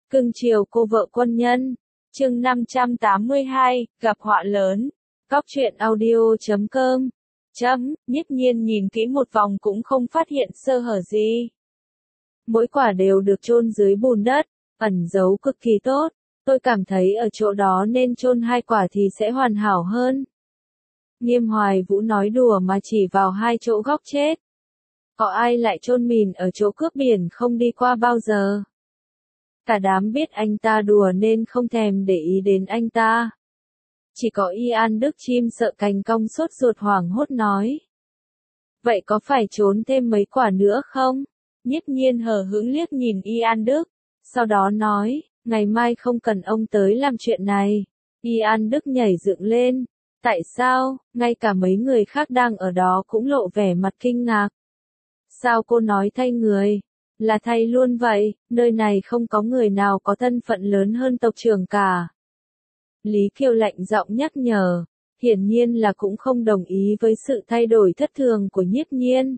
Cưng chiều cô vợ quân nhân. Chương 582, gặp họa lớn. Góc truyện audio.com. Nhiếp nhiên nhìn kỹ một vòng cũng không phát hiện sơ hở gì. Mỗi quả đều được chôn dưới bùn đất, ẩn giấu cực kỳ tốt. Tôi cảm thấy ở chỗ đó nên chôn 2 quả thì sẽ hoàn hảo hơn. Nghiêm Hoài Vũ nói đùa mà chỉ vào 2 chỗ góc chết. Có ai lại chôn mìn ở chỗ cướp biển không đi qua bao giờ? Cả đám biết anh ta đùa nên không thèm để ý đến anh ta. Chỉ có Ian Đức chim sợ cành cong sốt ruột hoảng hốt nói. Vậy có phải trốn thêm mấy quả nữa không? Nhiếp nhiên hờ hững liếc nhìn Ian Đức, sau đó nói, ngày mai không cần ông tới làm chuyện này. Ian Đức nhảy dựng lên. Tại sao? Ngay cả mấy người khác đang ở đó cũng lộ vẻ mặt kinh ngạc. Sao cô nói thay người? Là thay luôn vậy, nơi này không có người nào có thân phận lớn hơn tộc trưởng cả. Lý Kiều lạnh giọng nhắc nhở, hiển nhiên là cũng không đồng ý với sự thay đổi thất thường của Nhiếp nhiên.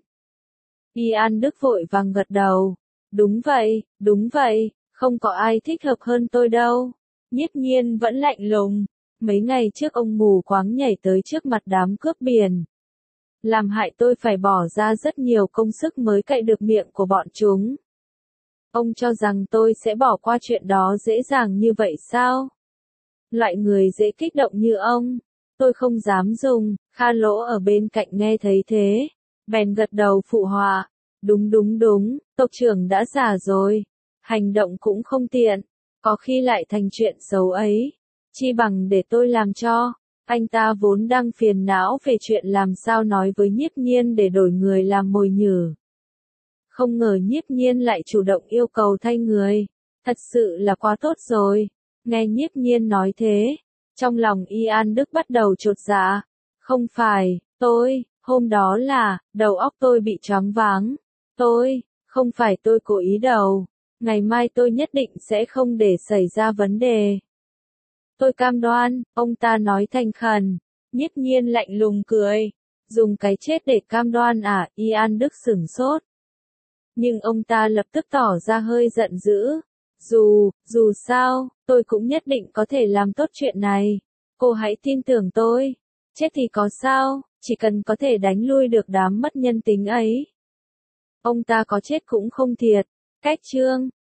Ian Đức vội vàng gật đầu, đúng vậy, không có ai thích hợp hơn tôi đâu. Nhiếp nhiên vẫn lạnh lùng, mấy ngày trước ông mù quáng nhảy tới trước mặt đám cướp biển. Làm hại tôi phải bỏ ra rất nhiều công sức mới cậy được miệng của bọn chúng. Ông cho rằng tôi sẽ bỏ qua chuyện đó dễ dàng như vậy sao? Loại người dễ kích động như ông, tôi không dám dùng. Kha Lỗ ở bên cạnh nghe thấy thế, bèn gật đầu phụ họa. Đúng, tộc trưởng đã già rồi, hành động cũng không tiện, có khi lại thành chuyện xấu ấy. Chi bằng để tôi làm cho. Anh ta vốn đang phiền não về chuyện làm sao nói với Nhiếp nhiên để đổi người làm mồi nhử. Không ngờ Nhiếp nhiên lại chủ động yêu cầu thay người. Thật sự là quá tốt rồi. Nghe Nhiếp nhiên nói thế, trong lòng Ian Đức bắt đầu chột dạ. Không phải, hôm đó là, đầu óc tôi bị choáng váng. Không phải tôi cố ý đâu. Ngày mai tôi nhất định sẽ không để xảy ra vấn đề. Tôi cam đoan, ông ta nói thành khẩn. Nhiếp nhiên lạnh lùng cười. Dùng cái chết để cam đoan à? Ian Đức sửng sốt. Nhưng ông ta lập tức tỏ ra hơi giận dữ. Dù sao, tôi cũng nhất định có thể làm tốt chuyện này. Cô hãy tin tưởng tôi. Chết thì có sao, chỉ cần có thể đánh lui được đám mất nhân tính ấy. Ông ta có chết cũng không thiệt. Cách chương